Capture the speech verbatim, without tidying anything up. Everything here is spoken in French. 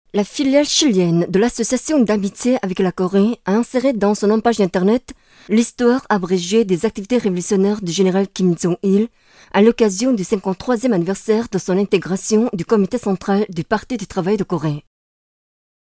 La filiale chilienne de l'association d'amitié avec la Corée a inséré dans son page internet l'histoire abrégée des activités révolutionnaires du général Kim Jong-il à l'occasion du cinquante-troisième anniversaire de son intégration du comité central du Parti du travail de Corée.